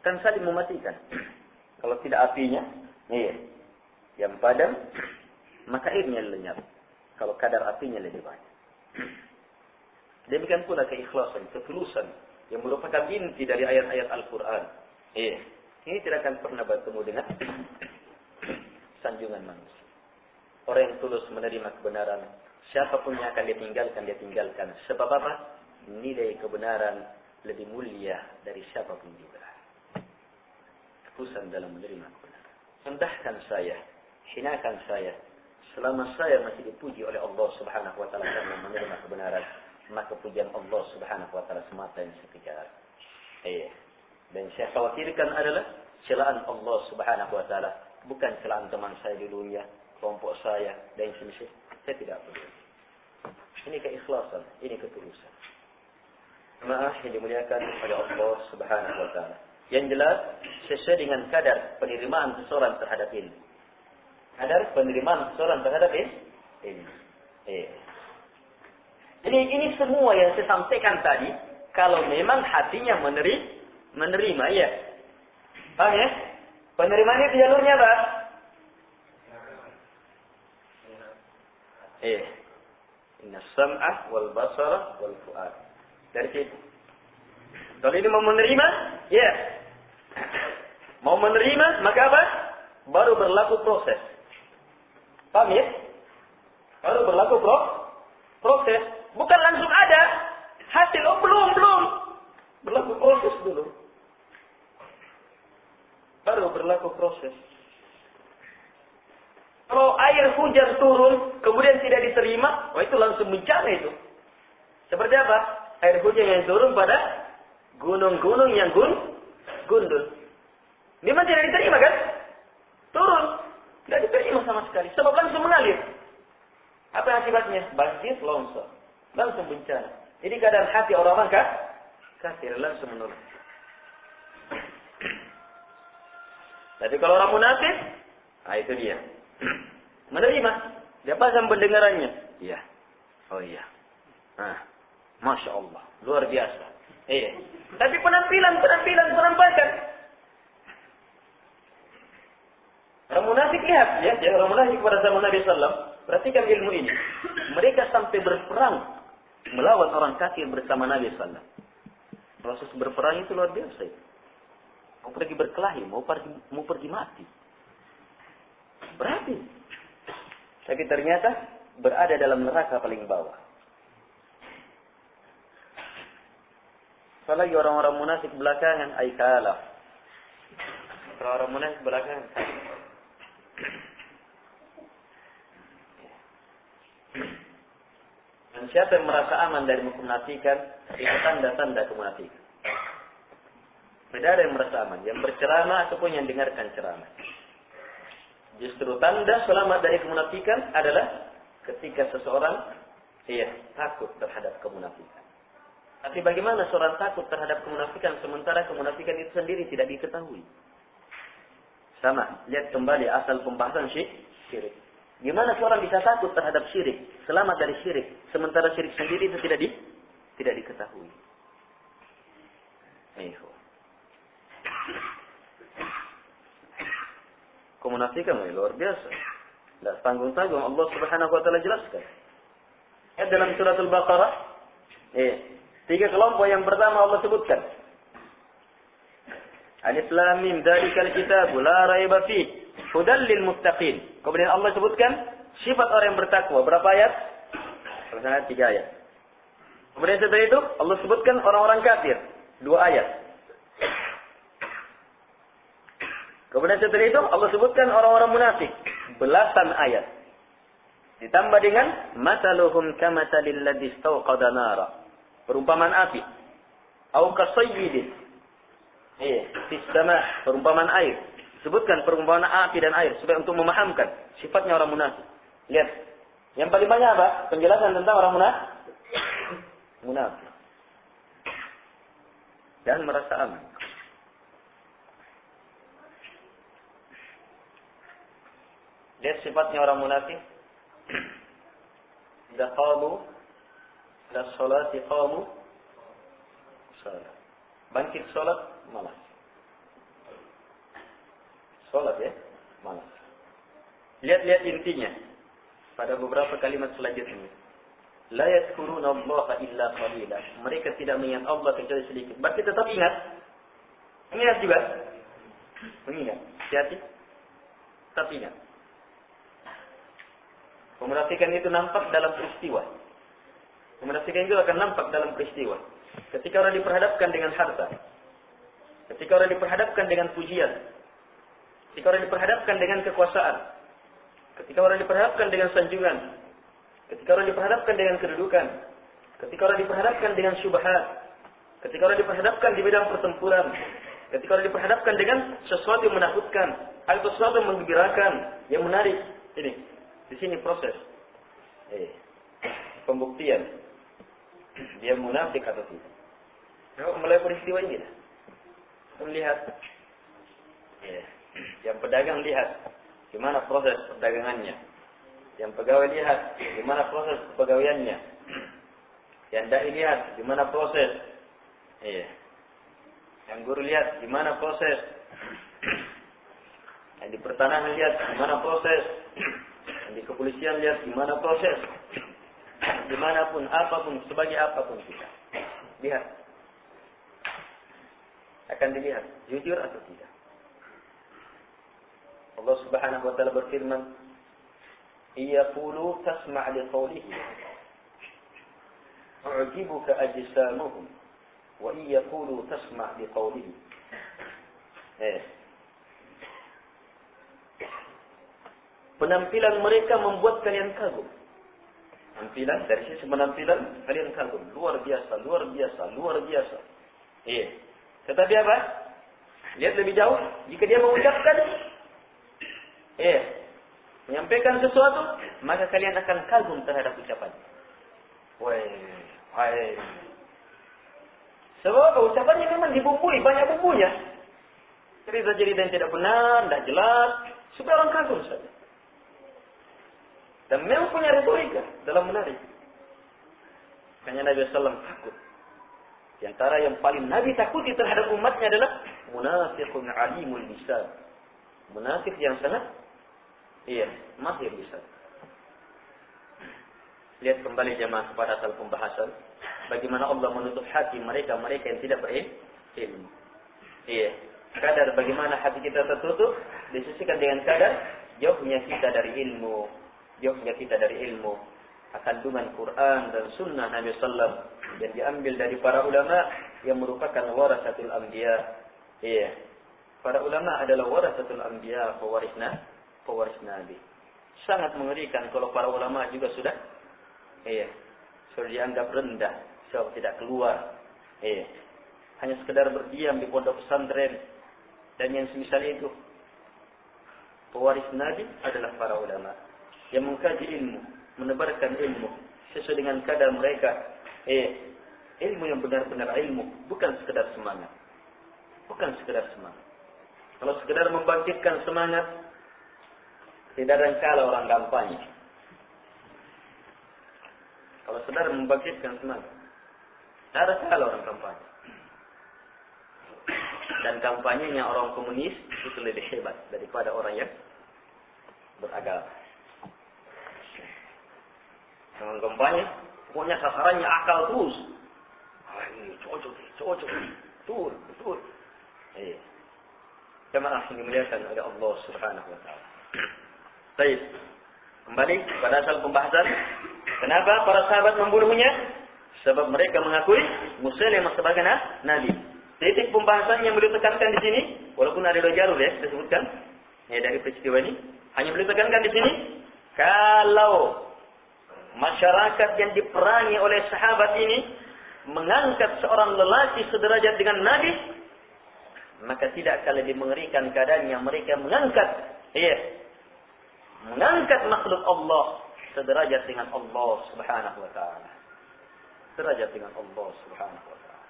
Kan saling mematikan. Kalau tidak apinya, iya, yang padam, maka airnya lenyap. Kalau kadar apinya lebih banyak. Demikian pula keikhlasan, ketulusan, yang merupakan inti dari ayat-ayat Al-Quran. Iya, ini tidak akan pernah bertemu dengan sanjungan manusia. Orang yang tulus menerima kebenaran, siapapun yang akan dia tinggalkan, dia tinggalkan. Sebab apa? Nilai kebenaran lebih mulia dari siapapun juga. Ketulusan dalam menerima kebenaran. Rendahkan saya, hinakan saya. Selama saya masih dipuji oleh Allah Subhanahu wa taala karena menerima kebenaran, maka pujian Allah Subhanahu wa taala semata yang saya kejar. Iya. Dan saya khawatirkan adalah celaan Allah Subhanahu wa taala, bukan celaan teman saya dulunya, kelompok saya dan semisal. Saya tidak peduli. Ini keikhlasan, ini ketulusan. Maaf yang dimuliakan oleh Allah Subhanahu wa taala. Yang jelas sesuai dengan kadar penerimaan seseorang terhadap ilmu. Kadar penerimaan seseorang terhadap ilmu. Eh. Jadi ini semua yang saya sampaikan tadi, kalau memang hatinya meneri, menerima, ya. Paham ya? Penerimaan itu jalurnya apa? Eh. Inna sam'ah wal basara wal fu'ad. Dari situ. Kalau ini mau menerima, ya. Mau menerima, maka apa? Baru berlaku proses. Paham ya? Baru berlaku pro, proses. Bukan langsung ada hasil. Oh belum, belum. Berlaku proses dulu. Baru berlaku proses. Kalau air hujan turun, kemudian tidak diterima, oh itu langsung bencana itu. Seperti apa? Air hujan yang turun pada gunung-gunung yang gun, gundul. Memang tidak diterima kan? Turun. Tidak diterima sama sekali. Sebab langsung mengalir. Apa akibatnya? Banjir, longsor. Langsung bencana. Jadi keadaan hati orang-orang kah? Kafir langsung menurun. Tapi kalau orang munafik, nah itu dia. Menerima. Dia pasang pendengarannya. Iya. Oh iya. Nah, Masya Allah. Luar biasa. Iya. Tapi penampilan, penampilan, penampakan. Orang munafik lihat, ya. Yang orang munafik pada zaman Nabi sallallahu alaihi wasallam. Perhatikan ilmu ini. Mereka sampai berperang melawan orang kafir bersama Nabi sallallahu alaihi wasallam. Proses berperang itu luar biasa. Mau pergi berkelahi, mau pergi, mau pergi mati. Berarti. Tapi ternyata berada dalam neraka paling bawah. Apalagi orang-orang munafik belakangan, ay kalah. Orang-orang munafik belakangan. Dan siapa yang merasa aman dari kemunafikan, itu tanda-tanda kemunafikan. Tidak ada yang merasa aman, yang berceramah ataupun yang dengarkan ceramah. Justru tanda selamat dari kemunafikan adalah ketika seseorang iya, takut terhadap kemunafikan. Tapi bagaimana seorang takut terhadap kemunafikan sementara kemunafikan itu sendiri tidak diketahui? Sama, lihat kembali asal pembahasan syirik. Gimana seorang bisa takut terhadap syirik, selamat dari syirik, sementara syirik sendiri itu tidak di, tidak diketahui. Ayo. Kemunafikan luar biasa. Tidak tanggung-tanggung Allah Subhanahu wa taala jelaskan. Ya, dalam surat Al-Baqarah, eh, tiga kelompok yang pertama Allah sebutkan. Alif Lam Mim dzalikal kitabu la raiba fihi hudal lil muttaqin. Kemudian Allah sebutkan sifat orang yang bertakwa. Berapa ayat? Pertama tiga ayat. Kemudian setelah itu Allah sebutkan orang-orang kafir. Dua ayat. Kemudian setelah itu Allah sebutkan orang-orang munafik. Belasan ayat. Ditambah dengan masaluhum kamatsalil ladzi istawqada nara. Perumpamaan api. Au kasayyidin. Eh, fis sama, perumpamaan air. Sebutkan perumpamaan api dan air supaya untuk memahamkan sifatnya orang munafik. Lihat. Yang paling banyak apa? Penjelasan tentang orang munafik. Munafik. Dan merasa aman. Lihat sifatnya orang munafik. Idza qamu ila sholati qamu salat. Bangkit salat malas. Sholat ya, malas. Lihat-lihat intinya pada beberapa kalimat selanjutnya. La yadhkuruna Allah illa qalila. Mereka tidak mengingat Allah kecuali sedikit. Berarti tetap ingat. Mengingat juga. Mengingat. Hati-hati. Tetap ingat. Kemunafikan itu nampak dalam peristiwa. Kemunafikan itu akan nampak dalam peristiwa. Ketika orang diperhadapkan dengan harta. Ketika orang diperhadapkan dengan pujian. Ketika orang diperhadapkan dengan kekuasaan. Ketika orang diperhadapkan dengan sanjungan. Ketika orang diperhadapkan dengan kedudukan. Ketika orang diperhadapkan dengan syubhat. Ketika orang diperhadapkan di medan pertempuran. Ketika orang diperhadapkan dengan sesuatu yang menakutkan. Atau sesuatu yang menggembirakan. Yang menarik. Ini. Di sini proses. Eh, pembuktian. Dia munafik atau tidak. Nah, mulai peristiwa ini. Melihat. Eh, yang pedagang lihat. Gimana proses perdagangannya. Yang pegawai lihat gimana proses kepegawaiannya. Yang dai lihat gimana proses. Iya. Yang guru lihat gimana proses. Yang di pertanahan lihat gimana proses. Yang di kepolisian lihat gimana proses. Dimanapun, apapun, sebagai apapun kita. Lihat. Akan dilihat. Jujur atau tidak. Allah Subhanahu wa ta'ala berfirman. Iyaqulu tasma' liqawlihi u'jibuka ajsamuhum wa iyaqulu tasma' liqawlihi. Eh. Penampilan mereka membuat kalian kagum. Penampilan dari sisi penampilan kalian kagum, luar biasa, luar biasa, luar biasa. Eh. Tetapi apa? Lihat lebih jauh, jika dia mengucapkan eh menyampaikan sesuatu, maka kalian akan kagum terhadap ucapan. Wah, hai. Sebab ucapannya memang dibumbui, banyak bumbunya. Cerita-cerita yang tidak benar, tidak jelas, supaya orang kagum saja. Dan memang punya retorika dalam menarik. Makanya Nabi sallallahu alaihi wasallam takut. Di antara yang paling Nabi takuti terhadap umatnya adalah munafiqun alimul lisan. Munafik yang sangat iya, mahir bisa. Lihat kembali jemaah kepada asal pembahasan. Bagaimana Allah menutup hati mereka-mereka yang tidak berilmu. Iya. Kadar bagaimana hati kita tertutup. Disesuaikan dengan kadar jauhnya kita dari ilmu. Jauhnya kita dari ilmu. Kandungan Quran dan sunnah Nabi sallallahu alaihi wasallam. Yang diambil dari para ulama. Yang merupakan warasatul anbiya. Iya. Para ulama adalah warasatul anbiya. Pewarisna. Pewaris Nabi. Sangat mengerikan kalau para ulama juga sudah iya, sudah dianggap rendah, sebab tidak keluar. Iya. Hanya sekedar berdiam di pondok pesantren dan yang semisal itu. Pewaris Nabi adalah para ulama yang mengkaji ilmu, menebarkan ilmu sesuai dengan kadar mereka. Iya. Ilmu yang benar-benar ilmu, bukan sekedar semangat. Bukan sekedar semangat. Kalau sekedar membangkitkan semangat, tidak ada kala orang kampanye. Kalau sedar membangkitkan semangat, tidak ada kala orang kampanye. Dan kampanyenya orang komunis itu lebih hebat daripada orang yang beragama. Dengan kampanye, pokoknya sasarannya akal terus. Ah, ini cocok, cocok, betul, betul. Eh, jemaah yang dimuliakan oleh Allah Subhanahu Wa Taala. Baik, kembali pada asal pembahasan. Kenapa para sahabat membunuhnya? Sebab mereka mengakui Musailimah sebagai nabi. Titik pembahasan yang beliau tekankan di sini, walaupun ada dua jalur ya disebutkan ya dari peristiwa ini, hanya beliau tekankan di sini, kalau masyarakat yang diperangi oleh sahabat ini mengangkat seorang lelaki sederajat dengan nabi, maka tidak akan lebih mengerikan keadaan yang mereka mengangkat, iya. Mengangkat makhluk Allah sederajat dengan Allah Subhanahu wa taala. Sederajat dengan Allah Subhanahu wa taala.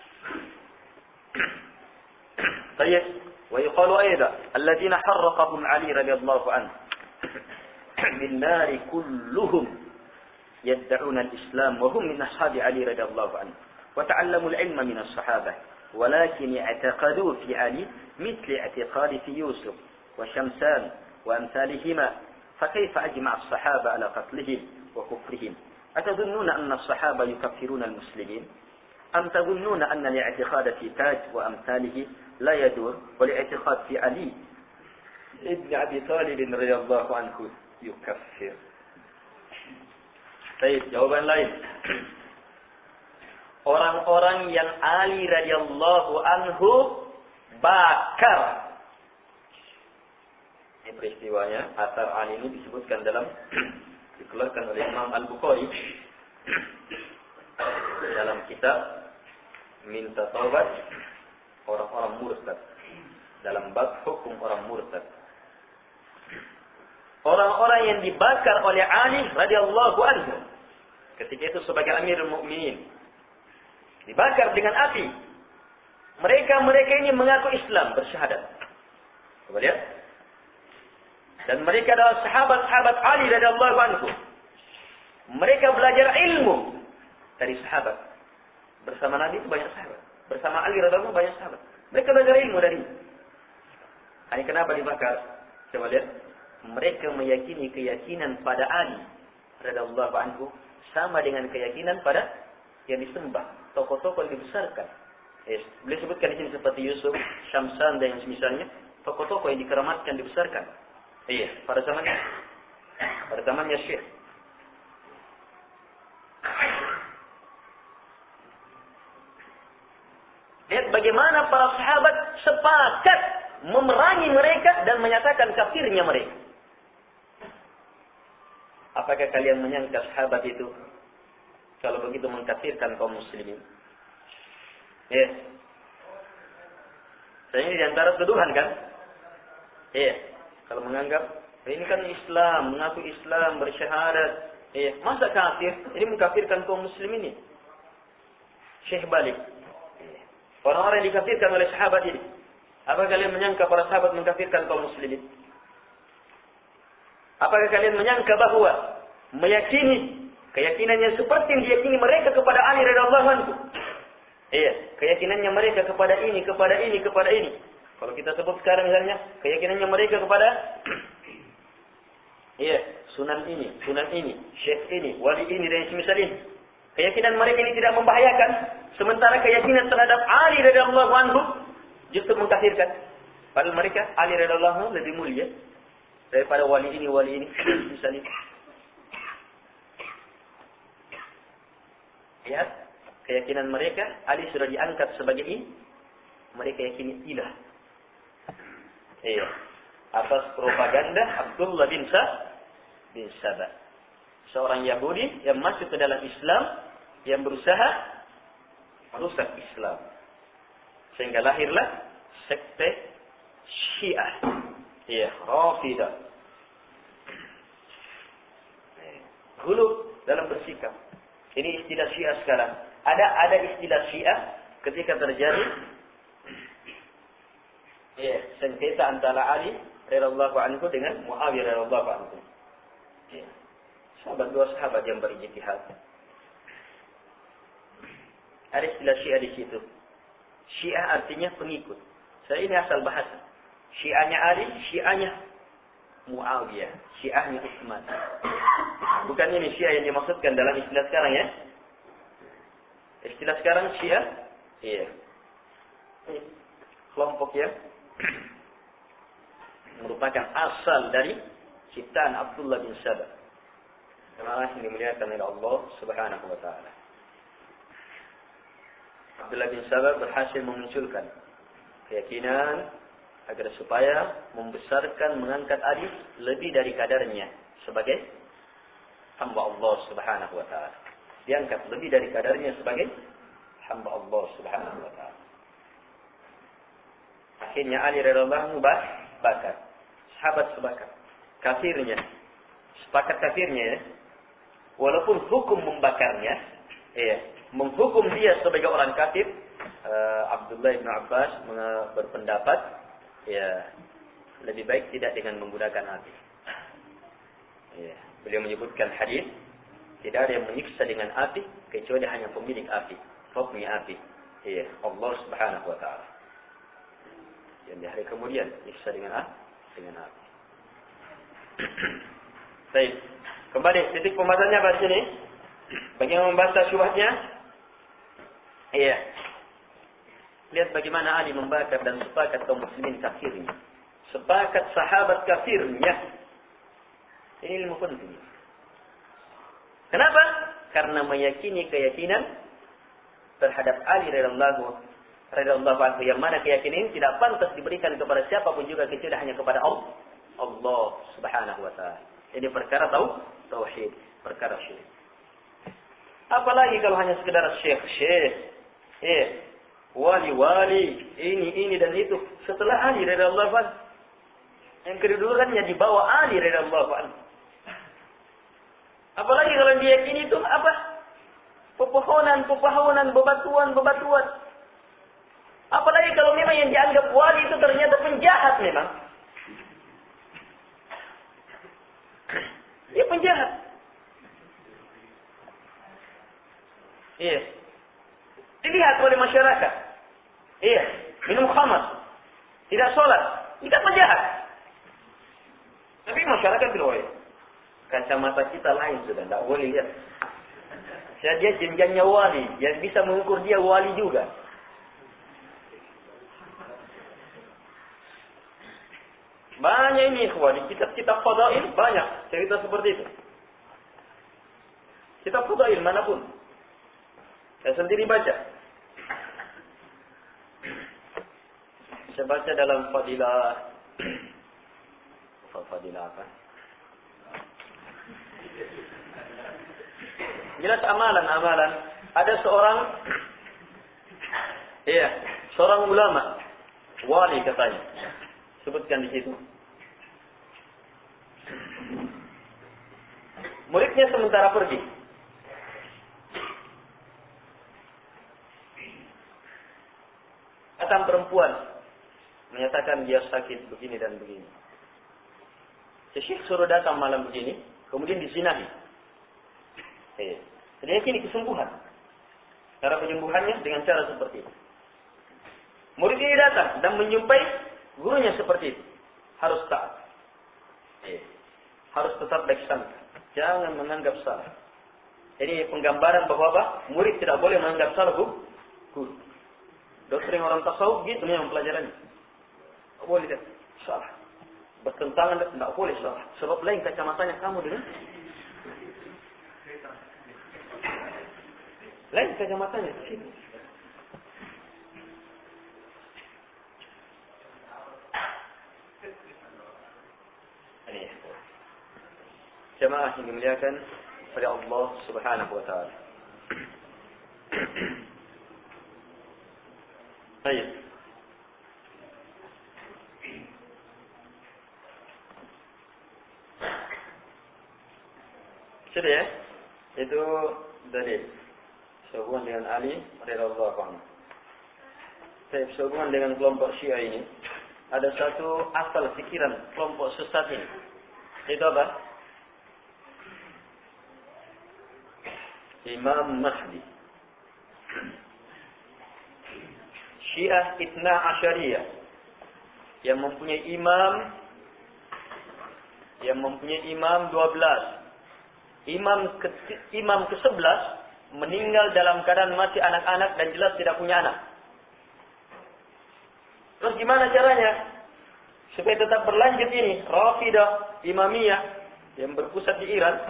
Baik, wa yuqalu aidan alladziina harraqahum Ali radhiyallahu anhu bin nar kulluhum yad'una al-islam wa hum min ashabi Ali radhiyallahu anhu wa ta'allamu al-ilma min as-sahabah walakin i'taqadu fi Ali mithli i'tiqadi fi Yusuf وشمسان وأمثالهما فكيف أجمع الصحابة على قتلهم وكفرهم أتظنون أن الصحابة يكفرون المسلمين أم تظنون أن الاعتقاد في تاج وأمثاله لا يدور والاعتقاد في علي ابن أبي طالب رضي الله عنه يكفر. Baik, jawaban lain. Orang-orang yang Ali radhiyallahu anhu bakar. Ini peristiwanya, atar Ali ini disebutkan dalam dikeluarkan oleh Imam Al-Bukhari dalam kitab Minta Taubat orang-orang murtad, dalam bab hukum orang murtad. Orang-orang yang dibakar oleh Ali radhiyallahu anhu ketika itu sebagai Amirul Mukminin dibakar dengan api. Mereka-mereka ini mengaku Islam, bersyahadat. Coba lihat. Dan mereka adalah sahabat-sahabat Ali radhiyallahu anhu. Mereka belajar ilmu dari sahabat. Bersama Nabi itu banyak sahabat. Bersama Ali radhiyallahu anhu banyak sahabat. Mereka belajar ilmu dari. Ini kenapa dibakar? Coba lihat. Mereka meyakini keyakinan pada Ali radhiyallahu anhu sama dengan keyakinan pada yang disembah, tokoh-tokoh yang dibesarkan. Yes. Beliau sebutkan di sini seperti Yusuf, Syamsan dan yang semisalnya, tokoh-tokoh yang dikeramatkan, dibesarkan. Iya, pada zamannya, pada zamannya Syekh. Lihat bagaimana para sahabat sepakat memerangi mereka dan menyatakan kafirnya mereka. Apakah kalian menyangka sahabat itu kalau begitu mengkafirkan kaum muslimin? Ya. Saya ini diantara tuduhan kan? Iya. Kalau menganggap ini kan Islam, mengaku Islam, bersyahadat, iya, masa kafir? Ini mengkafirkan kaum muslimin ini. Syekh balik. Orang-orang yang dikafirkan oleh sahabat ini. Apakah kalian menyangka para sahabat mengkafirkan kaum muslimin? Apakah kalian menyangka bahwa meyakini keyakinan yang seperti yang diyakini mereka kepada Ali radhiyallahu anhu? Iya, keyakinannya mereka kepada ini, kepada ini, kepada ini. Kalau kita sebut sekarang misalnya, keyakinannya mereka kepada iya, sunan ini, sunan ini, syekh ini, wali ini dan semisal ini. Keyakinan mereka ini tidak membahayakan, sementara keyakinan terhadap Ali radhiyallahu anhu justru mengkafirkan. Padahal mereka Ali radhiyallahu anhu lebih mulia daripada wali ini, wali ini, misalnya. Lihat, keyakinan mereka Ali sudah diangkat sebagai ini, mereka yakini ilah. Iya. Atas propaganda Abdullah bin Sa bin Sabah. Seorang Yahudi yang masuk ke dalam Islam yang berusaha merusak Islam. Sehingga lahirlah sekte Syiah. Iya, Rafidah. Gulu dalam bersikap. Ini istilah Syiah sekarang. Ada ada istilah Syiah ketika terjadi ya, sengketa antara Ali radhiyallahu anhu dengan Muawiyah radhiyallahu anhu. Ya. Sahabat dua sahabat yang berijtihad. Ada istilah Syiah di situ. Syiah artinya pengikut. Saya ini asal bahasa. Syiahnya Ali, Syiahnya Muawiyah, Syiahnya Utsman. Bukan ini Syiah yang dimaksudkan dalam istilah sekarang ya. Istilah sekarang Syiah, iya. Kelompok ya merupakan asal dari ciptaan Abdullah bin Sabah. Karena yang dimuliakan oleh Allah Subhanahu wa taala. Abdullah bin Sabah berhasil memunculkan keyakinan agar supaya membesarkan, mengangkat Ali lebih dari kadarnya sebagai hamba Allah Subhanahu wa taala. Diangkat lebih dari kadarnya sebagai hamba Allah Subhanahu wa taala. Akhirnya Ali radhiyallahu anhu bakar. Sahabat sepakat. Kafirnya. Sepakat kafirnya ya. Walaupun hukum membakarnya. Ya. Menghukum dia sebagai orang kafir. Uh, Abdullah bin Abbas berpendapat. Ya. Lebih baik tidak dengan menggunakan api. Ya. Beliau menyebutkan hadis. Tidak ada yang menyiksa dengan api. Kecuali hanya pemilik api. Hukumnya api. Ya. Allah Subhanahu wa ta'ala. Yang di hari kemudian nyiksa dengan ah, dengan api. Baik. Kembali titik pembahasannya pada sini. Bagaimana membahas syubhatnya? Iya. Lihat bagaimana Ali membakar dan sepakat kaum muslimin kafirnya. Sepakat sahabat kafirnya. Ini ilmu penting. Kenapa? Karena meyakini keyakinan terhadap Ali radhiyallahu radhiyallahu anhu, yang mana keyakinan tidak pantas diberikan kepada siapapun juga kecuali hanya kepada Allah, Allah Subhanahu wa taala. Ini perkara tahu tauhid, perkara syirik. Apalagi kalau hanya sekedar syekh-syekh, eh, wali-wali, ini ini dan itu setelah Ali radhiyallahu anhu. Yang kedudukannya di bawah Ali radhiyallahu anhu. Apalagi kalau diyakini itu apa? Pepohonan, pepohonan, bebatuan, bebatuan. Apalagi kalau memang yang dianggap wali itu ternyata penjahat memang. Dia penjahat. Iya. Dilihat oleh masyarakat. Iya. Minum khamar. Tidak sholat. Tidak penjahat. Tapi masyarakat bilang, kacamata kita lain sudah. Tidak boleh lihat. Saya dia jenjangnya wali, yang bisa mengukur dia wali juga. Banyak ini ikhwah, di kitab-kitab fadail banyak cerita seperti itu. Kitab fadail manapun. Saya sendiri baca. Saya baca dalam fadilah fadilah apa? Jelas amalan-amalan. Ada seorang, iya, seorang ulama, wali katanya, sebutkan di situ. Muridnya sementara pergi. Datang perempuan, menyatakan dia sakit begini dan begini. Syekh suruh datang malam begini, kemudian disinahi. Eh, Dia yakini kesembuhan. Cara penyembuhannya dengan cara seperti itu. Murid ini datang dan menjumpai gurunya seperti itu. Harus taat. Eh, Harus tetap baik sangka. Jangan menganggap salah. Ini penggambaran bahwa apa? Murid tidak boleh menganggap salah guru. Doktrin orang tasawuf gitu yang mempelajarinya. Tidak boleh tidak salah. Bertentangan tidak boleh salah. Sebab lain kacamatanya kamu dengan lain kacamatanya sini. Ini jemaah yang dimuliakan oleh Allah Subhanahu wa taala. Baik. Sudah ya? Itu dalil sehubungan dengan Ali radhiyallahu anhu. Saya sehubungan dengan kelompok Syiah ini, ada satu asal pikiran kelompok sesat ini. Itu apa? Imam Mahdi. Syiah Ithna Asyariyah yang mempunyai imam yang mempunyai imam dua belas. Imam ke imam ke sebelas meninggal dalam keadaan masih anak-anak dan jelas tidak punya anak. Terus gimana caranya? Supaya tetap berlanjut ini, Rafidah, Imamiyah yang berpusat di Iran.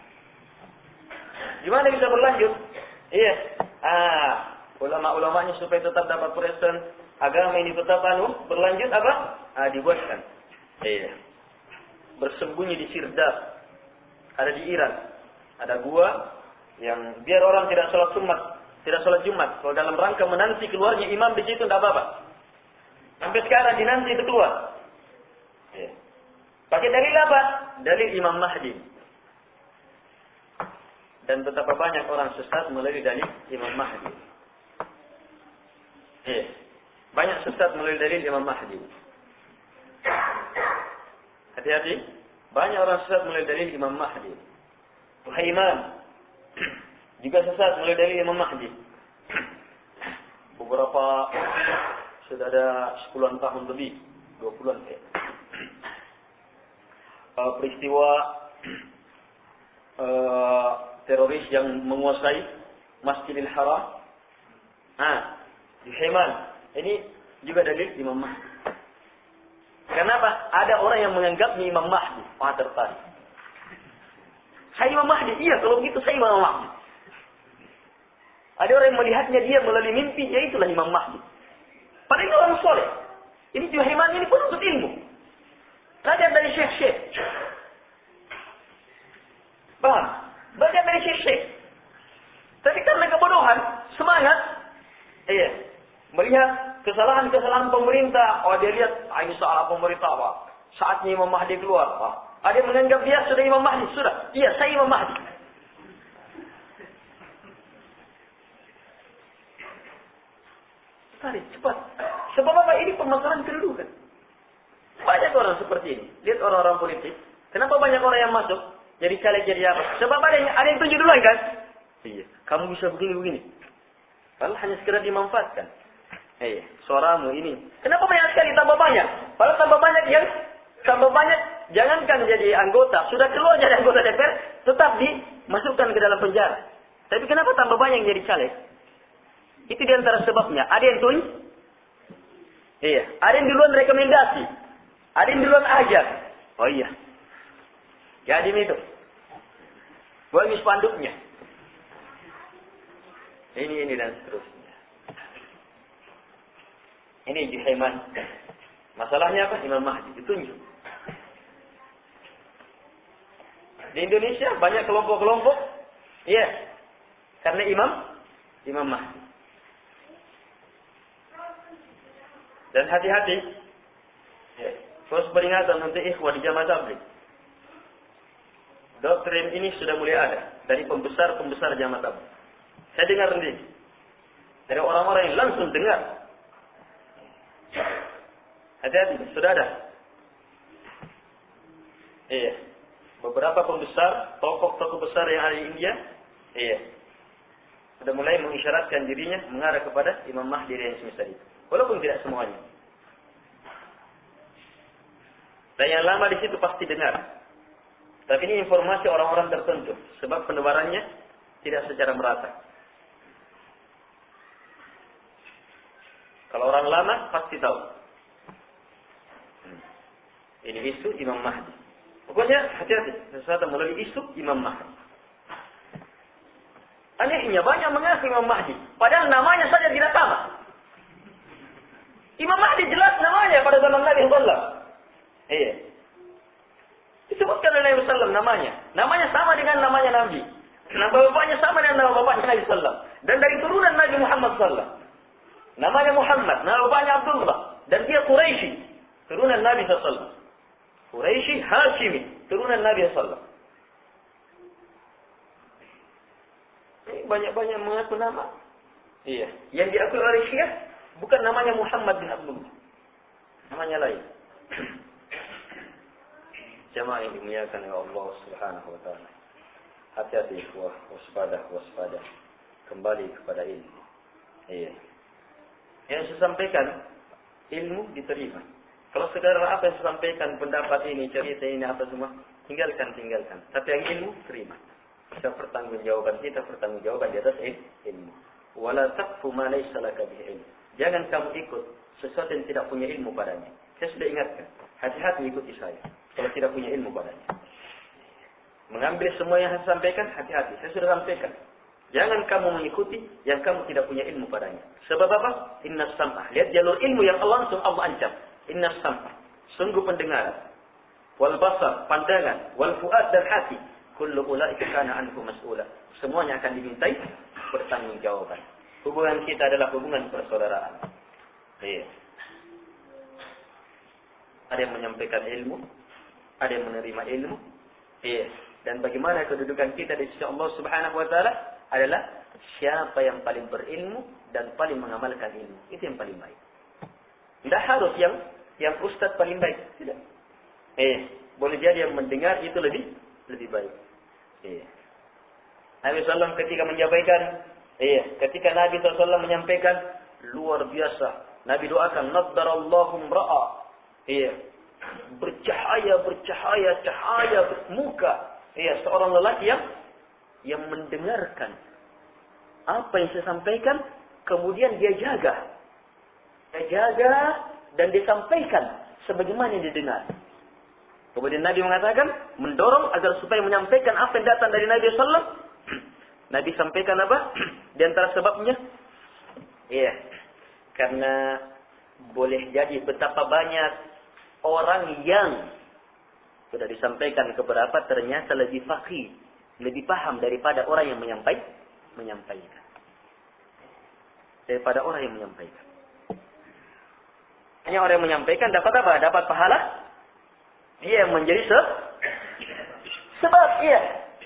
Gimana bisa berlanjut? Iya. Ah, ulama-ulamanya supaya tetap dapat presiden agama ini tetap anu berlanjut apa? Ah, dibuatkan. Iya. Bersembunyi di Sirdab. Ada di Iran. Ada gua yang biar orang tidak sholat Jumat, tidak sholat Jumat. Kalau dalam rangka menanti keluarnya imam di situ tidak apa-apa. Sampai sekarang dinanti itu keluar. Ya. Pakai dalil apa? Dalil Imam Mahdi. Dan betapa banyak orang sesat melalui dalil Imam Mahdi. Ya. Banyak sesat melalui dalil Imam Mahdi. Hati-hati. Banyak orang sesat melalui dalil Imam Mahdi. Tuhaiman juga sesat mulai dari Imam Mahdi. Beberapa sudah ada sepuluhan tahun lebih, dua puluhan kayak. uh, peristiwa uh, teroris yang menguasai Masjidil Haram. Ah, Juhaiman. Ini juga dalil Imam Mahdi. Kenapa? Ada orang yang menganggapnya Imam Mahdi. Wah, tertarik. Saya Imam Mahdi. Iya, kalau begitu saya Imam Mahdi. Ada orang yang melihatnya dia melalui mimpi, ya itulah Imam Mahdi. Padahal itu orang soleh. Ini Juhaiman ini penuntut ilmu. Belajar dari syekh-syekh. Paham? Belajar dari syekh-syekh. Tapi karena kebodohan, semangat, iya, melihat kesalahan-kesalahan pemerintah. Oh, dia lihat, ah, ini salah pemerintah, Pak. Saatnya Imam Mahdi keluar, Pak. Ada yang menganggap dia sudah Imam Mahdi. Sudah. Iya, saya Imam Mahdi. Tarik, cepat. Sebab apa? Ini permasalahan kedudukan. Banyak orang seperti ini. Lihat orang-orang politik. Kenapa banyak orang yang masuk? Jadi caleg, jadi apa? Sebab ada yang, ada yang tunjuk duluan kan? Iya. Kamu bisa begini-begini. Padahal hanya sekedar dimanfaatkan. Iya. Suaramu ini. Kenapa banyak sekali tambah banyak? Padahal tambah banyak yang tambah banyak. Jangankan jadi anggota. Sudah keluar jadi anggota D P R. Tetap dimasukkan ke dalam penjara. Tapi kenapa tambah banyak yang jadi caleg? Itu diantara sebabnya. Ada yang tunjuk. Iya. Ada yang duluan rekomendasi. Ada yang duluan ajar. Oh iya. Jadi itu. Buat spanduknya. Ini, ini dan seterusnya. Ini Juhaiman. Masalahnya apa? Imam Mahdi ditunjuk. Di Indonesia banyak kelompok-kelompok. Iya. Karena Imam Imam Mahdi. Dan hati-hati. Ya. Terus peringatan untuk ikhwah di jamaah tabligh. Doktrin ini sudah mulai ada dari pembesar-pembesar jamaah tabligh. Saya dengar sendiri dari orang-orang yang langsung dengar. Hati-hati, sudah ada. Iya. Beberapa pembesar, tokoh-tokoh besar yang ada di India, iya, sudah mulai mengisyaratkan dirinya mengarah kepada Imam Mahdi dan semisal itu. Walaupun tidak semuanya. Dan yang lama di situ pasti dengar. Tapi ini informasi orang-orang tertentu. Sebab penebarannya tidak secara merata. Kalau orang lama pasti tahu. Hmm. Ini isu Imam Mahdi. Pokoknya hati-hati. Sesuatu melalui isu Imam Mahdi. Anehnya banyak mengaku Imam Mahdi. Padahal namanya saja tidak sama. Imam Mahdi jelas namanya pada zaman Nabi sallallahu alaihi wasallam. Iya. Disebutkan oleh Nabi sallallahu alaihi wasallam namanya. Namanya sama dengan namanya Nabi. Nama bapaknya sama dengan nama bapaknya Nabi sallallahu alaihi wasallam. Dan dari turunan Nabi Muhammad sallallahu alaihi wasallam. Namanya Muhammad, nama bapaknya Abdullah. Dan dia Quraisy, turunan Nabi sallallahu alaihi wasallam. Quraisy Hashimi, turunan Nabi sallallahu alaihi wasallam. Ini banyak-banyak mengaku nama. Iya. Yang diakui oleh Syiah bukan namanya Muhammad bin Abdullah. Namanya lain. Jamaah yang dimuliakan oleh Allah Subhanahu wa taala. Hati-hati ikhwah, waspada, waspada. Kembali kepada ilmu. Iya. Yang saya sampaikan, ilmu diterima. Kalau sekarang apa yang saya sampaikan, pendapat ini, cerita ini, apa semua, tinggalkan, tinggalkan. Tapi yang ilmu, terima. Kita pertanggungjawaban kita, pertanggungjawaban di atas ilmu. Wala taqfu ma laysa laka bihi ilm. Jangan kamu ikut sesuatu yang tidak punya ilmu padanya. Saya sudah ingatkan. Hati-hati ikuti saya. Kalau tidak punya ilmu padanya. Mengambil semua yang saya sampaikan, hati-hati. Saya sudah sampaikan. Jangan kamu mengikuti yang kamu tidak punya ilmu padanya. Sebab apa? Inna sam'ah. Lihat jalur ilmu yang Allah langsung Allah ancam. Inna sam'ah. Sungguh pendengaran. Wal basar, pandangan. Wal fuad dan hati. Kullu ulaika kana anhu mas'ula. Semuanya akan dimintai pertanggungjawaban. Hubungan kita adalah hubungan persaudaraan. Iya. Ada yang menyampaikan ilmu, ada yang menerima ilmu. Iya. Dan bagaimana kedudukan kita di sisi Allah Subhanahu wa taala adalah siapa yang paling berilmu dan paling mengamalkan ilmu. Itu yang paling baik. Tidak harus yang yang ustaz paling baik, tidak. Eh, boleh jadi yang mendengar itu lebih lebih baik. Eh. Nabi sallallahu alaihi wasallam ketika menyampaikan, eh, ketika Nabi sallallahu alaihi wasallam menyampaikan luar biasa. Nabi doakan, "Naddarallahu ra'a." Iya. bercahaya, bercahaya, cahaya muka. Iya, seorang lelaki yang yang mendengarkan apa yang saya sampaikan, kemudian dia jaga. Dia jaga dan disampaikan sebagaimana yang didengar. Kemudian Nabi mengatakan, mendorong agar supaya menyampaikan apa yang datang dari Nabi sallallahu alaihi wasallam. Nabi sampaikan apa? Di antara sebabnya, iya, karena boleh jadi betapa banyak orang yang sudah disampaikan ke beberapa ternyata lebih faqih, lebih paham daripada orang yang menyampai, menyampaikan. Daripada orang yang menyampaikan. Hanya orang yang menyampaikan dapat apa? Dapat pahala. Dia yang menjadi se sebab, iya.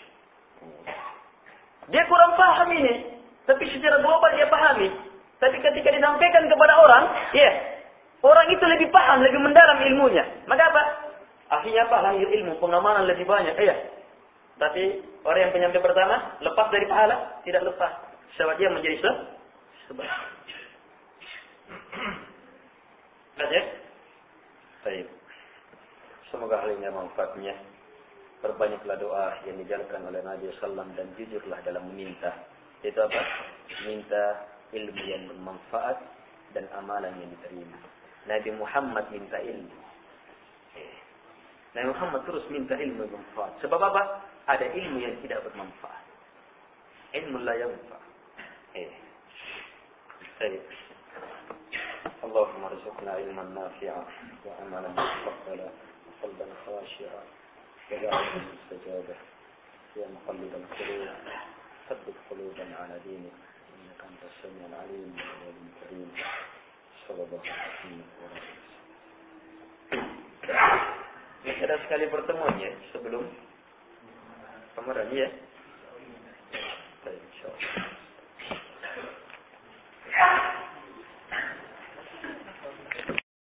Dia kurang paham ini, tapi secara global dia pahami. Tapi ketika disampaikan kepada orang, ya, orang itu lebih paham, lebih mendalam ilmunya. Maka apa? Akhirnya apa? Lahir ilmu, pengamalan lebih banyak. Iya. Tapi orang yang penyampai pertama lepas dari pahala, tidak lepas. Sebab dia menjadi se sebab. Baik. Baik. Semoga hal ini manfaatnya. Perbanyaklah doa yang dijalankan oleh Nabi sallallahu alaihi wasallam dan jujurlah dalam meminta. Itu apa? Minta ilmu yang bermanfaat dan amalan yang diterima. Nabi Muhammad minta ilmu. Nabi Muhammad terus minta ilmu yang bermanfaat. Sebab apa? Ada ilmu yang tidak bermanfaat. Ilmu la yanfa. Eh. Baik. Allahumma rizqna ilman nafi'a wa amalan mutaqabbala wa qalban khashi'a. ودعوة مستجابة يا مقلب القلوب ثبت قلوبنا على دينك إنك أنت السميع العليم والجواد الكريم صلى الله عليه وسلم. Masih ada sekali pertemuan ya sebelum Ramadan ya.